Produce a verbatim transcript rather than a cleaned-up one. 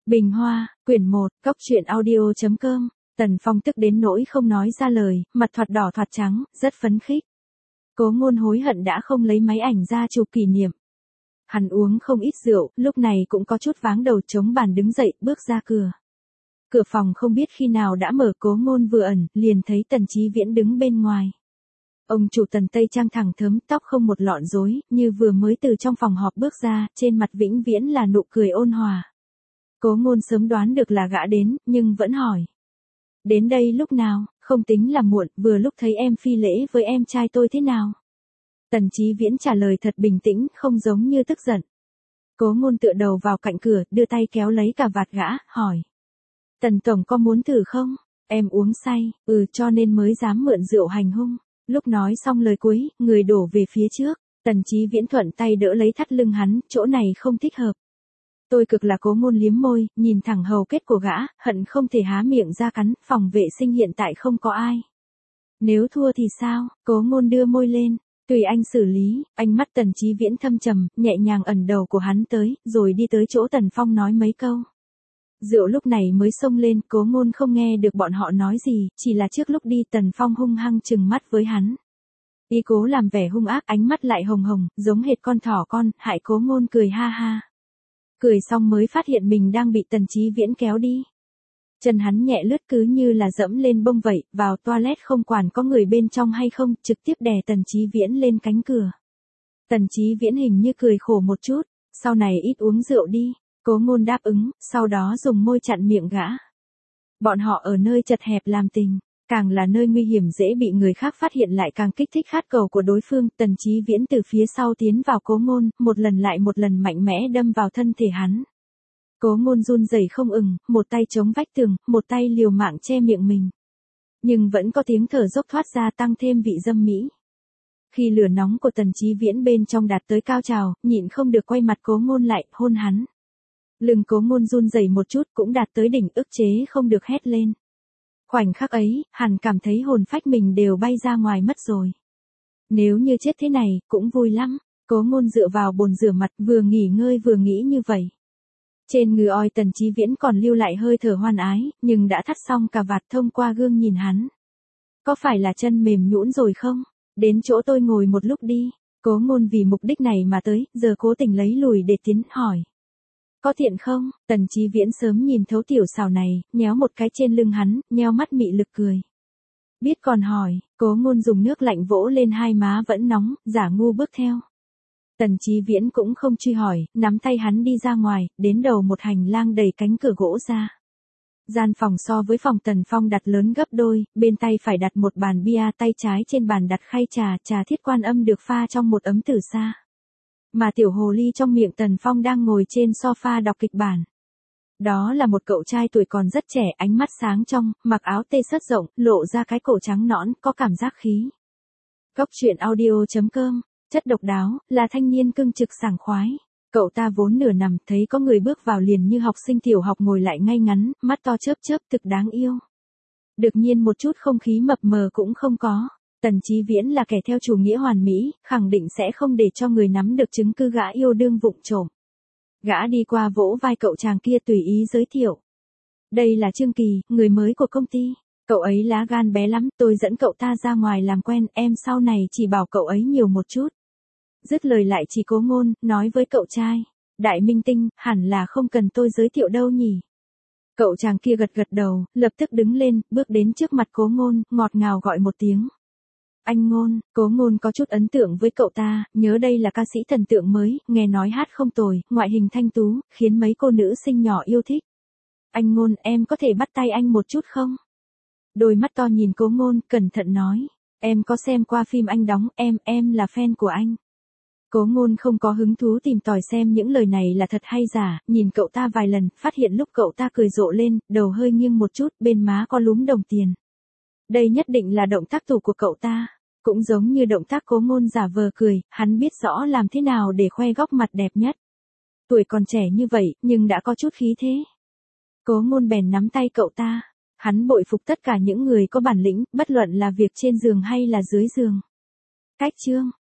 Bình Hoa, quyển một, cốc truyện audio chấm com. Tần Phong tức đến nỗi không nói ra lời, mặt thoạt đỏ thoạt trắng, rất phấn khích. Cố Ngôn hối hận đã không lấy máy ảnh ra chụp kỷ niệm. Hắn uống không ít rượu, lúc này cũng có chút váng đầu, chống bàn đứng dậy, bước ra cửa. Cửa phòng không biết khi nào đã mở, Cố Ngôn vừa ẩn, liền thấy Tần Chí Viễn đứng bên ngoài. Ông chủ Tần Tây Trang thẳng thớm, tóc không một lọn rối, như vừa mới từ trong phòng họp bước ra, trên mặt vĩnh viễn là nụ cười ôn hòa. Cố Ngôn sớm đoán được là gã đến, nhưng vẫn hỏi. Đến đây lúc nào, không tính là muộn, vừa lúc thấy em phi lễ với em trai tôi thế nào? Tần Chí Viễn trả lời thật bình tĩnh, không giống như tức giận. Cố Ngôn tựa đầu vào cạnh cửa, đưa tay kéo lấy cà vạt gã, hỏi. Tần Tổng có muốn thử không? Em uống say, ừ cho nên mới dám mượn rượu hành hung. Lúc nói xong lời cuối, người đổ về phía trước, Tần Chí Viễn thuận tay đỡ lấy thắt lưng hắn, chỗ này không thích hợp. Tôi cực là Cố Ngôn liếm môi, nhìn thẳng hầu kết của gã, hận không thể há miệng ra cắn, phòng vệ sinh hiện tại không có ai. Nếu thua thì sao? Cố Ngôn đưa môi lên, tùy anh xử lý, ánh mắt Tần Chí Viễn thâm trầm, nhẹ nhàng ẩn đầu của hắn tới, rồi đi tới chỗ Tần Phong nói mấy câu. Rượu lúc này mới xông lên, Cố Ngôn không nghe được bọn họ nói gì, chỉ là trước lúc đi Tần Phong hung hăng trừng mắt với hắn. Y cố làm vẻ hung ác, ánh mắt lại hồng hồng, giống hệt con thỏ con, hại Cố Ngôn cười ha ha. Cười xong mới phát hiện mình đang bị Tần Chí Viễn kéo đi. Chân hắn nhẹ lướt cứ như là dẫm lên bông vậy, vào toilet không quản có người bên trong hay không, trực tiếp đè Tần Chí Viễn lên cánh cửa. Tần Chí Viễn hình như cười khổ một chút, sau này ít uống rượu đi. Cố Ngôn đáp ứng, sau đó dùng môi chặn miệng gã. Bọn họ ở nơi chật hẹp làm tình, càng là nơi nguy hiểm dễ bị người khác phát hiện lại càng kích thích khát cầu của đối phương. Tần Chí Viễn từ phía sau tiến vào Cố Ngôn, một lần lại một lần mạnh mẽ đâm vào thân thể hắn. Cố Ngôn run rẩy không ừng, một tay chống vách tường, một tay liều mạng che miệng mình. Nhưng vẫn có tiếng thở dốc thoát ra tăng thêm vị dâm mỹ. Khi lửa nóng của Tần Chí Viễn bên trong đạt tới cao trào, nhịn không được quay mặt Cố Ngôn lại, hôn hắn. Lưng Cố Ngôn run rẩy một chút cũng đạt tới đỉnh, ức chế không được hét lên. Khoảnh khắc ấy, hắn cảm thấy hồn phách mình đều bay ra ngoài mất rồi. Nếu như chết thế này, cũng vui lắm. Cố Ngôn dựa vào bồn rửa mặt, vừa nghỉ ngơi vừa nghĩ như vậy. Trên người oi Tần Chí Viễn còn lưu lại hơi thở hoan ái, nhưng đã thắt xong cà vạt, thông qua gương nhìn hắn. Có phải là chân mềm nhũn rồi không? Đến chỗ tôi ngồi một lúc đi. Cố Ngôn vì mục đích này mà tới, giờ cố tình lấy lùi để tiến, hỏi. Có thiện không? Tần Chí Viễn sớm nhìn thấu tiểu xảo này, nhéo một cái trên lưng hắn, nheo mắt mị lực cười. Biết còn hỏi, Cố Ngôn dùng nước lạnh vỗ lên hai má vẫn nóng, giả ngu bước theo. Tần Chí Viễn cũng không truy hỏi, nắm tay hắn đi ra ngoài, đến đầu một hành lang đầy cánh cửa gỗ ra. Gian phòng so với phòng Tần Phong đặt lớn gấp đôi, bên tay phải đặt một bàn bia, tay trái trên bàn đặt khay trà, trà Thiết Quan Âm được pha trong một ấm tử sa. Mà tiểu hồ ly trong miệng Tần Phong đang ngồi trên sofa đọc kịch bản. Đó là một cậu trai tuổi còn rất trẻ, ánh mắt sáng trong, mặc áo tê sớt rộng, lộ ra cái cổ trắng nõn, có cảm giác khí. Cốc truyện audio chấm com, chất độc đáo, là thanh niên cưng trực sảng khoái. Cậu ta vốn nửa nằm, thấy có người bước vào liền như học sinh tiểu học ngồi lại ngay ngắn, mắt to chớp chớp, thực đáng yêu. Được nhiên một chút không khí mập mờ cũng không có. Tần Chí Viễn là kẻ theo chủ nghĩa hoàn mỹ, khẳng định sẽ không để cho người nắm được chứng cứ gã yêu đương vụng trộm. Gã đi qua vỗ vai cậu chàng kia tùy ý giới thiệu. Đây là Trương Kỳ, người mới của công ty. Cậu ấy lá gan bé lắm, tôi dẫn cậu ta ra ngoài làm quen, em sau này chỉ bảo cậu ấy nhiều một chút. Dứt lời lại chỉ Cố Ngôn, nói với cậu trai. Đại minh tinh, hẳn là không cần tôi giới thiệu đâu nhỉ. Cậu chàng kia gật gật đầu, lập tức đứng lên, bước đến trước mặt Cố Ngôn, ngọt ngào gọi một tiếng. Anh Ngôn. Cố Ngôn có chút ấn tượng với cậu ta, nhớ đây là ca sĩ thần tượng mới, nghe nói hát không tồi, ngoại hình thanh tú, khiến mấy cô nữ sinh nhỏ yêu thích. Anh Ngôn, em có thể bắt tay anh một chút không? Đôi mắt to nhìn Cố Ngôn, cẩn thận nói. Em có xem qua phim anh đóng, em, em là fan của anh. Cố Ngôn không có hứng thú tìm tòi xem những lời này là thật hay giả, nhìn cậu ta vài lần, phát hiện lúc cậu ta cười rộ lên, đầu hơi nghiêng một chút, bên má có lúm đồng tiền. Đây nhất định là động tác thủ của cậu ta. Cũng giống như động tác Cố Ngôn giả vờ cười, hắn biết rõ làm thế nào để khoe góc mặt đẹp nhất. Tuổi còn trẻ như vậy, nhưng đã có chút khí thế. Cố Ngôn bèn nắm tay cậu ta. Hắn bội phục tất cả những người có bản lĩnh, bất luận là việc trên giường hay là dưới giường. Cách chương.